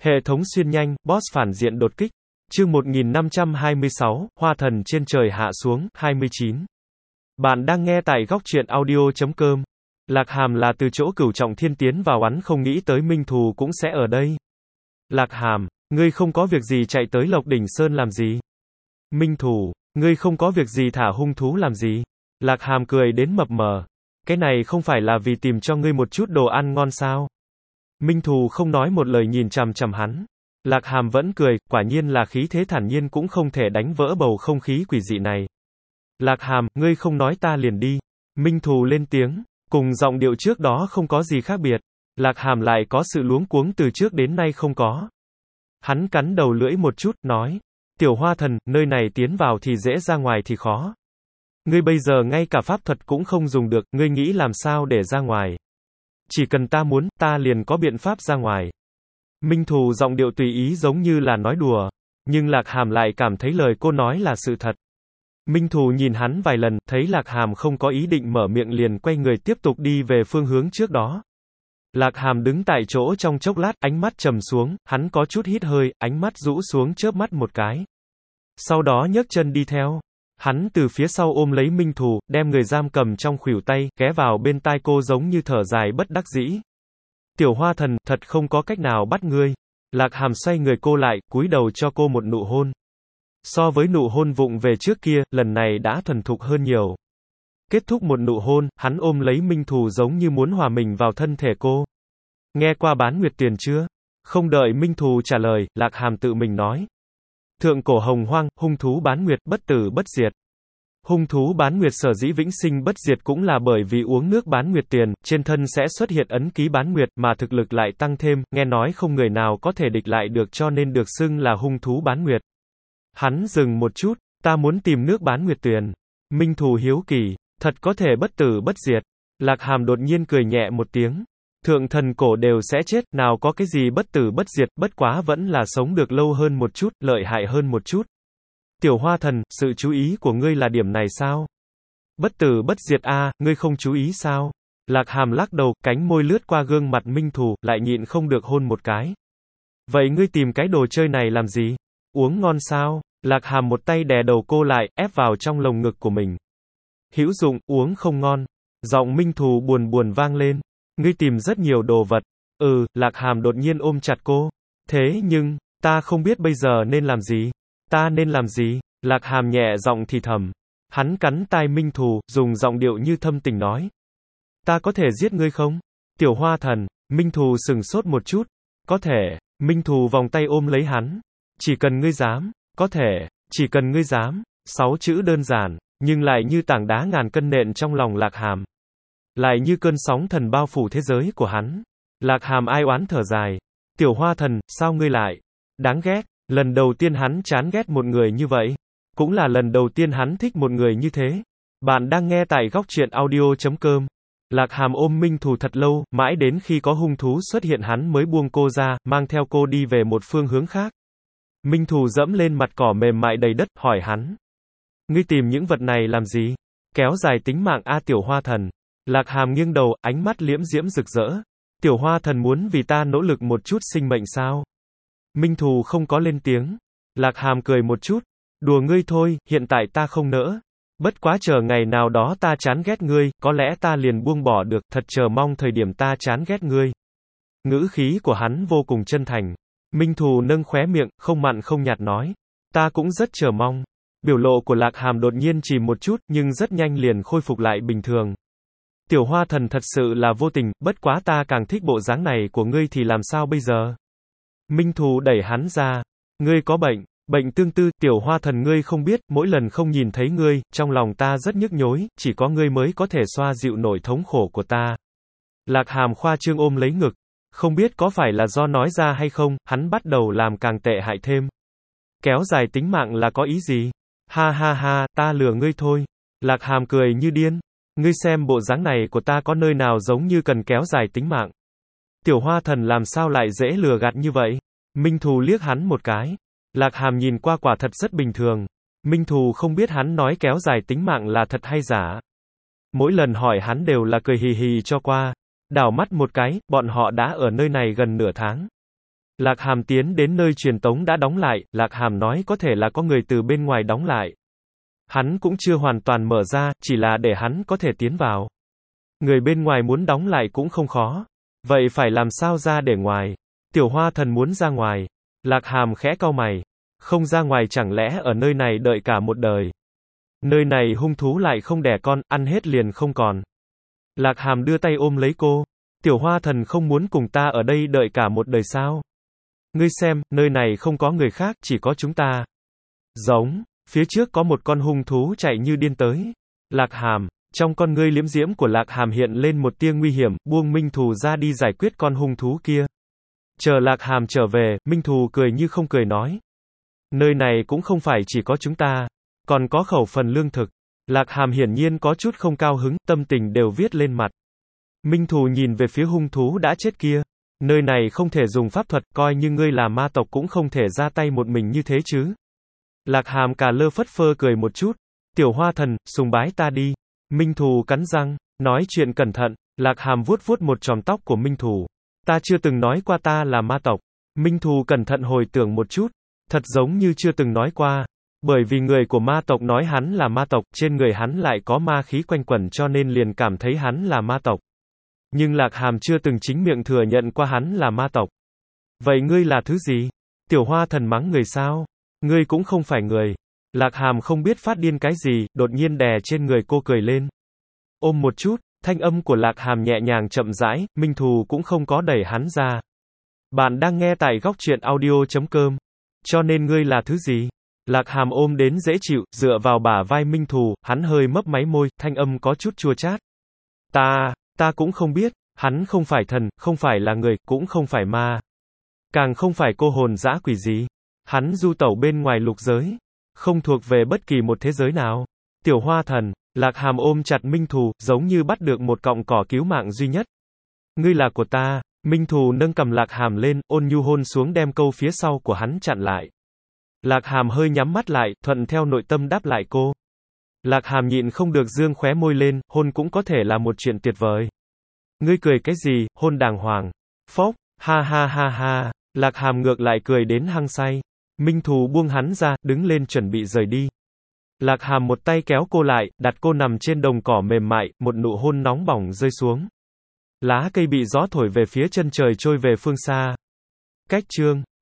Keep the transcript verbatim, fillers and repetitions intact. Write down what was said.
Hệ thống xuyên nhanh, boss phản diện đột kích. Chương một nghìn năm trăm hai mươi sáu, Hoa thần trên trời hạ xuống, hai mươi chín. Bạn đang nghe tại góc truyện audio chấm com. Lạc Hàm là từ chỗ Cửu Trọng Thiên tiến vào, hắn không nghĩ tới Minh Thù cũng sẽ ở đây. Lạc Hàm, ngươi không có việc gì chạy tới Lộc Đỉnh Sơn làm gì? Minh Thù, ngươi không có việc gì thả hung thú làm gì? Lạc Hàm cười đến mập mờ. Cái này không phải là vì tìm cho ngươi một chút đồ ăn ngon sao? Minh Thù không nói một lời nhìn chằm chằm hắn. Lạc Hàm vẫn cười, quả nhiên là khí thế thản nhiên cũng không thể đánh vỡ bầu không khí quỷ dị này. Lạc Hàm, ngươi không nói ta liền đi. Minh Thù lên tiếng, cùng giọng điệu trước đó không có gì khác biệt. Lạc Hàm lại có sự luống cuống từ trước đến nay không có. Hắn cắn đầu lưỡi một chút, nói, tiểu Hoa thần, nơi này tiến vào thì dễ, ra ngoài thì khó. Ngươi bây giờ ngay cả pháp thuật cũng không dùng được, ngươi nghĩ làm sao để ra ngoài? Chỉ cần ta muốn, ta liền có biện pháp ra ngoài. Minh Thù giọng điệu tùy ý giống như là nói đùa, nhưng Lạc Hàm lại cảm thấy lời cô nói là sự thật. Minh Thù nhìn hắn vài lần, thấy Lạc Hàm không có ý định mở miệng liền quay người tiếp tục đi về phương hướng trước đó. Lạc Hàm đứng tại chỗ trong chốc lát, ánh mắt trầm xuống, hắn có chút hít hơi, ánh mắt rũ xuống chớp mắt một cái. Sau đó nhấc chân đi theo. Hắn từ phía sau ôm lấy Minh Thù, đem người giam cầm trong khuỷu tay, ghé vào bên tai cô giống như thở dài bất đắc dĩ. Tiểu Hoa thần, thật không có cách nào bắt ngươi. Lạc Hàm xoay người cô lại, cúi đầu cho cô một nụ hôn. So với nụ hôn vụng về trước kia, lần này đã thuần thục hơn nhiều. Kết thúc một nụ hôn, hắn ôm lấy Minh Thù giống như muốn hòa mình vào thân thể cô. Nghe qua bán nguyệt tiền chưa? Không đợi Minh Thù trả lời, Lạc Hàm tự mình nói. Thượng cổ hồng hoang, hung thú bán nguyệt, bất tử bất diệt. Hung thú bán nguyệt sở dĩ vĩnh sinh bất diệt cũng là bởi vì uống nước bán nguyệt tiền, trên thân sẽ xuất hiện ấn ký bán nguyệt mà thực lực lại tăng thêm, nghe nói không người nào có thể địch lại được cho nên được xưng là hung thú bán nguyệt. Hắn dừng một chút, ta muốn tìm nước bán nguyệt tiền. Minh Thù hiếu kỳ, thật có thể bất tử bất diệt. Lạc Hàm đột nhiên cười nhẹ một tiếng. Thượng thần cổ đều sẽ chết, nào có cái gì bất tử bất diệt, bất quá vẫn là sống được lâu hơn một chút, lợi hại hơn một chút. Tiểu Hoa thần, sự chú ý của ngươi là điểm này sao? Bất tử bất diệt a, à, ngươi không chú ý sao? Lạc Hàm lắc đầu, cánh môi lướt qua gương mặt Minh Thù, lại nhịn không được hôn một cái. Vậy ngươi tìm cái đồ chơi này làm gì? Uống ngon sao? Lạc Hàm một tay đè đầu cô lại, ép vào trong lồng ngực của mình. Hữu dụng, uống không ngon. Giọng Minh Thù buồn buồn vang lên. Ngươi tìm rất nhiều đồ vật. Ừ, Lạc Hàm đột nhiên ôm chặt cô. Thế nhưng, ta không biết bây giờ nên làm gì. Ta nên làm gì? Lạc Hàm nhẹ giọng thì thầm. Hắn cắn tai Minh Thù, dùng giọng điệu như thâm tình nói. Ta có thể giết ngươi không? Tiểu Hoa thần, Minh Thù sừng sốt một chút. Có thể, Minh Thù vòng tay ôm lấy hắn. Chỉ cần ngươi dám, có thể, chỉ cần ngươi dám. Sáu chữ đơn giản, nhưng lại như tảng đá ngàn cân nện trong lòng Lạc Hàm. Lại như cơn sóng thần bao phủ thế giới của hắn. Lạc Hàm ai oán thở dài. Tiểu Hoa thần, sao ngươi lại? Đáng ghét. Lần đầu tiên hắn chán ghét một người như vậy. Cũng là lần đầu tiên hắn thích một người như thế. Bạn đang nghe tại góc truyện audio chấm com. Lạc Hàm ôm Minh Thù thật lâu, mãi đến khi có hung thú xuất hiện hắn mới buông cô ra, mang theo cô đi về một phương hướng khác. Minh Thù dẫm lên mặt cỏ mềm mại đầy đất, hỏi hắn. Ngươi tìm những vật này làm gì? Kéo dài tính mạng a Tiểu Hoa thần. Lạc Hàm nghiêng đầu, ánh mắt liễm diễm rực rỡ. Tiểu Hoa thần muốn vì ta nỗ lực một chút sinh mệnh sao? Minh Thù không có lên tiếng. Lạc Hàm cười một chút. Đùa ngươi thôi, hiện tại ta không nỡ. Bất quá chờ ngày nào đó ta chán ghét ngươi, có lẽ ta liền buông bỏ được, thật chờ mong thời điểm ta chán ghét ngươi. Ngữ khí của hắn vô cùng chân thành. Minh Thù nâng khóe miệng, không mặn không nhạt nói. Ta cũng rất chờ mong. Biểu lộ của Lạc Hàm đột nhiên chìm một chút, nhưng rất nhanh liền khôi phục lại bình thường. Tiểu Hoa thần thật sự là vô tình, bất quá ta càng thích bộ dáng này của ngươi thì làm sao bây giờ? Minh Thù đẩy hắn ra. Ngươi có bệnh, bệnh tương tư, Tiểu Hoa thần ngươi không biết, mỗi lần không nhìn thấy ngươi, trong lòng ta rất nhức nhối, chỉ có ngươi mới có thể xoa dịu nỗi thống khổ của ta. Lạc Hàm khoa trương ôm lấy ngực. Không biết có phải là do nói ra hay không, hắn bắt đầu làm càng tệ hại thêm. Kéo dài tính mạng là có ý gì? Ha ha ha, ta lừa ngươi thôi. Lạc Hàm cười như điên. Ngươi xem bộ dáng này của ta có nơi nào giống như cần kéo dài tính mạng. Tiểu Hoa thần làm sao lại dễ lừa gạt như vậy? Minh Thù liếc hắn một cái. Lạc Hàm nhìn qua quả thật rất bình thường. Minh Thù không biết hắn nói kéo dài tính mạng là thật hay giả. Mỗi lần hỏi hắn đều là cười hì hì cho qua. Đảo mắt một cái, bọn họ đã ở nơi này gần nửa tháng. Lạc Hàm tiến đến nơi truyền tống đã đóng lại, Lạc Hàm nói có thể là có người từ bên ngoài đóng lại. Hắn cũng chưa hoàn toàn mở ra, chỉ là để hắn có thể tiến vào. Người bên ngoài muốn đóng lại cũng không khó. Vậy phải làm sao ra để ngoài? Tiểu Hoa Thần muốn ra ngoài. Lạc Hàm khẽ cau mày. Không ra ngoài chẳng lẽ ở nơi này đợi cả một đời? Nơi này hung thú lại không đẻ con, ăn hết liền không còn. Lạc Hàm đưa tay ôm lấy cô. Tiểu Hoa Thần không muốn cùng ta ở đây đợi cả một đời sao? Ngươi xem, nơi này không có người khác, chỉ có chúng ta. Giống, phía trước có một con hung thú chạy như điên tới. Lạc Hàm, trong con ngươi liễm diễm của Lạc Hàm hiện lên một tia nguy hiểm, buông Minh Thù ra đi giải quyết con hung thú kia. Chờ Lạc Hàm trở về, Minh Thù cười như không cười nói. Nơi này cũng không phải chỉ có chúng ta, còn có khẩu phần lương thực. Lạc Hàm hiển nhiên có chút không cao hứng, tâm tình đều viết lên mặt. Minh Thù nhìn về phía hung thú đã chết kia. Nơi này không thể dùng pháp thuật, coi như ngươi là ma tộc cũng không thể ra tay một mình như thế chứ. Lạc Hàm cà lơ phất phơ cười một chút. Tiểu Hoa Thần, sùng bái ta đi. Minh Thù cắn răng, nói chuyện cẩn thận. Lạc Hàm vuốt vuốt một chòm tóc của Minh Thù. Ta chưa từng nói qua ta là ma tộc. Minh Thù cẩn thận hồi tưởng một chút. Thật giống như chưa từng nói qua. Bởi vì người của ma tộc nói hắn là ma tộc, trên người hắn lại có ma khí quanh quẩn cho nên liền cảm thấy hắn là ma tộc. Nhưng Lạc Hàm chưa từng chính miệng thừa nhận qua hắn là ma tộc. Vậy ngươi là thứ gì? Tiểu Hoa Thần mắng người sao? Ngươi cũng không phải người. Lạc Hàm không biết phát điên cái gì, đột nhiên đè trên người cô cười lên. Ôm một chút, thanh âm của Lạc Hàm nhẹ nhàng chậm rãi, Minh Thù cũng không có đẩy hắn ra. Bạn đang nghe tại góc truyện audio chấm com. Cho nên ngươi là thứ gì? Lạc Hàm ôm đến dễ chịu, dựa vào bả vai Minh Thù, hắn hơi mấp máy môi, thanh âm có chút chua chát. Ta, ta cũng không biết, hắn không phải thần, không phải là người, cũng không phải ma. Càng không phải cô hồn dã quỷ gì. Hắn du tẩu bên ngoài lục giới, không thuộc về bất kỳ một thế giới nào. Tiểu Hoa Thần, Lạc Hàm ôm chặt Minh Thù, giống như bắt được một cọng cỏ cứu mạng duy nhất. Ngươi là của ta. Minh Thù nâng cầm Lạc Hàm lên, ôn nhu hôn xuống đem câu phía sau của hắn chặn lại. Lạc Hàm hơi nhắm mắt lại, thuận theo nội tâm đáp lại cô. Lạc Hàm nhịn không được dương khóe môi lên, hôn cũng có thể là một chuyện tuyệt vời. Ngươi cười cái gì, hôn đàng hoàng. Phốc, ha ha ha ha. Lạc Hàm ngược lại cười đến hăng say. Minh Thù buông hắn ra, đứng lên chuẩn bị rời đi. Lạc Hàm một tay kéo cô lại, đặt cô nằm trên đồng cỏ mềm mại, một nụ hôn nóng bỏng rơi xuống. Lá cây bị gió thổi về phía chân trời trôi về phương xa. Cách chương